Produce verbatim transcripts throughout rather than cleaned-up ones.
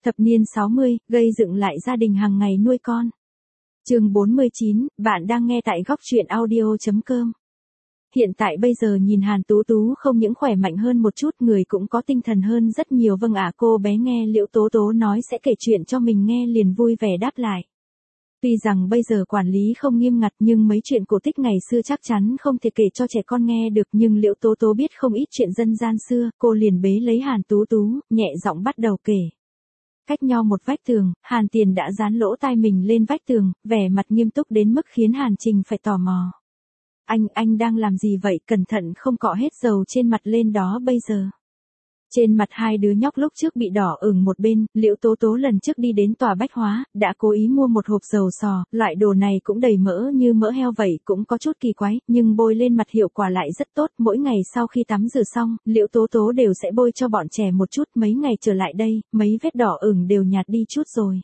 Thập niên sáu mươi, gây dựng lại gia đình hàng ngày nuôi con. Chương bốn mươi chín, bạn đang nghe tại góc truyện audio chấm com. Hiện tại bây giờ nhìn Hàn Tú Tú không những khỏe mạnh hơn một chút, người cũng có tinh thần hơn rất nhiều. Vâng ạ, cô bé nghe Liễu Tố Tố nói sẽ kể chuyện cho mình nghe liền vui vẻ đáp lại. Tuy rằng bây giờ quản lý không nghiêm ngặt nhưng mấy chuyện cổ tích ngày xưa chắc chắn không thể kể cho trẻ con nghe được, nhưng Liễu Tố Tố biết không ít chuyện dân gian xưa, cô liền bế lấy Hàn Tú Tú, nhẹ giọng bắt đầu kể. Cách nhau một vách tường, Hàn Tiền đã dán lỗ tai mình lên vách tường, vẻ mặt nghiêm túc đến mức khiến Hàn Trình phải tò mò. Anh, anh đang làm gì vậy, cẩn thận không cọ hết dầu trên mặt lên đó bây giờ. Trên mặt hai đứa nhóc lúc trước bị đỏ ửng một bên, Liễu Tố Tố lần trước đi đến tòa bách hóa, đã cố ý mua một hộp dầu sò, loại đồ này cũng đầy mỡ như mỡ heo vậy, cũng có chút kỳ quái, nhưng bôi lên mặt hiệu quả lại rất tốt. Mỗi ngày sau khi tắm rửa xong, Liễu Tố Tố đều sẽ bôi cho bọn trẻ một chút, mấy ngày trở lại đây, mấy vết đỏ ửng đều nhạt đi chút rồi.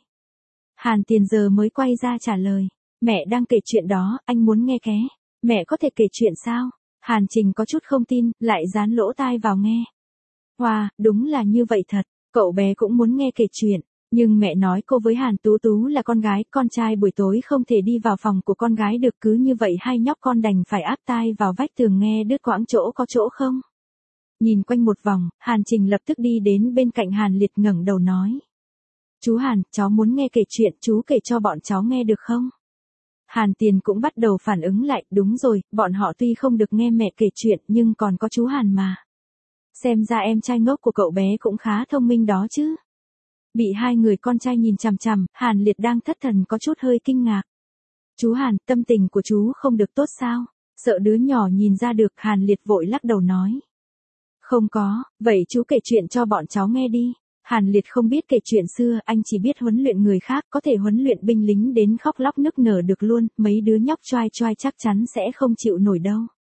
Hàn Tiền giờ mới quay ra trả lời, mẹ đang kể chuyện đó, anh muốn nghe ké. Mẹ có thể kể chuyện sao? Hàn Trình có chút không tin, lại dán lỗ tai vào nghe. Wow, đúng là như vậy thật, cậu bé cũng muốn nghe kể chuyện, nhưng mẹ nói cô với Hàn Tú Tú là con gái, con trai buổi tối không thể đi vào phòng của con gái được, cứ như vậy hai nhóc con đành phải áp tai vào vách tường nghe đứt quãng chỗ có chỗ không. Nhìn quanh một vòng, Hàn Trình lập tức đi đến bên cạnh Hàn Liệt ngẩng đầu nói. Chú Hàn, cháu muốn nghe kể chuyện, chú kể cho bọn cháu nghe được không? Hàn Tiền cũng bắt đầu phản ứng lại, đúng rồi, bọn họ tuy không được nghe mẹ kể chuyện nhưng còn có chú Hàn mà. Xem ra em trai ngốc của cậu bé cũng khá thông minh đó chứ. Bị hai người con trai nhìn chằm chằm, Hàn Liệt đang thất thần có chút hơi kinh ngạc. Chú Hàn, tâm tình của chú không được tốt sao? Sợ đứa nhỏ nhìn ra được, Hàn Liệt vội lắc đầu nói. Không có, vậy chú kể chuyện cho bọn cháu nghe đi. Hàn Liệt không biết kể chuyện xưa, anh chỉ biết huấn luyện người khác, có thể huấn luyện binh lính đến khóc lóc nức nở được luôn, mấy đứa nhóc choai choai chắc chắn sẽ không chịu nổi đâu.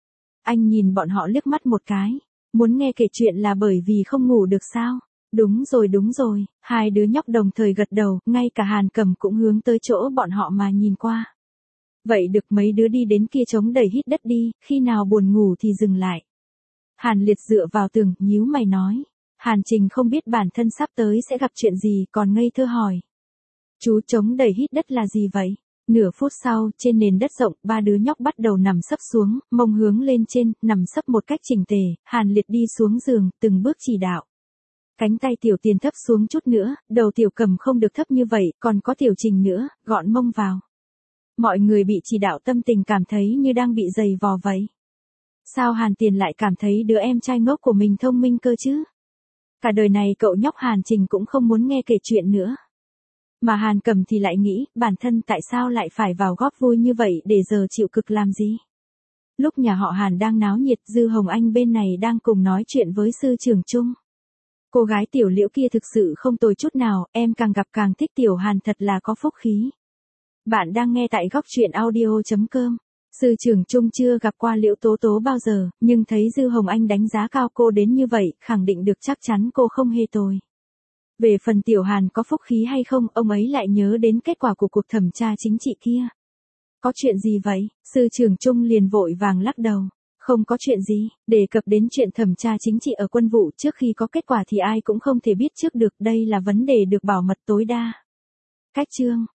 Anh nhìn bọn họ liếc mắt một cái, muốn nghe kể chuyện là bởi vì không ngủ được sao? Đúng rồi đúng rồi, hai đứa nhóc đồng thời gật đầu, ngay cả Hàn Cầm cũng hướng tới chỗ bọn họ mà nhìn qua. Vậy được, mấy đứa đi đến kia chống đẩy hít đất đi, khi nào buồn ngủ thì dừng lại. Hàn Liệt dựa vào tường, nhíu mày nói. Hàn Trình không biết bản thân sắp tới sẽ gặp chuyện gì, còn ngây thơ hỏi. Chú chống đẩy hít đất là gì vậy? Nửa phút sau, trên nền đất rộng, ba đứa nhóc bắt đầu nằm sấp xuống, mông hướng lên trên, nằm sấp một cách chỉnh tề. Hàn Liệt đi xuống giường, từng bước chỉ đạo. Cánh tay Tiểu Tiền thấp xuống chút nữa, đầu Tiểu Cầm không được thấp như vậy, còn có Tiểu Trình nữa, gọn mông vào. Mọi người bị chỉ đạo tâm tình cảm thấy như đang bị giày vò vậy. Sao Hàn Tiền lại cảm thấy đứa em trai ngốc của mình thông minh cơ chứ? Cả đời này cậu nhóc Hàn Trình cũng không muốn nghe kể chuyện nữa. Mà Hàn Cầm thì lại nghĩ, bản thân tại sao lại phải vào góp vui như vậy để giờ chịu cực làm gì? Lúc nhà họ Hàn đang náo nhiệt, Dư Hồng Anh bên này đang cùng nói chuyện với sư trưởng Trung. Cô gái Tiểu Liễu kia thực sự không tồi chút nào, em càng gặp càng thích Tiểu Hàn, thật là có phúc khí. Bạn đang nghe tại góc truyện audio chấm com. Sư trưởng Trung chưa gặp qua Liễu Tố Tố bao giờ, nhưng thấy Dư Hồng Anh đánh giá cao cô đến như vậy, khẳng định được chắc chắn cô không hề tồi. Về phần Tiểu Hàn có phúc khí hay không, ông ấy lại nhớ đến kết quả của cuộc thẩm tra chính trị kia. Có chuyện gì vậy? Sư trưởng Trung liền vội vàng lắc đầu. Không có chuyện gì, đề cập đến chuyện thẩm tra chính trị ở quân vụ trước khi có kết quả thì ai cũng không thể biết trước được, đây là vấn đề được bảo mật tối đa. Cách chương,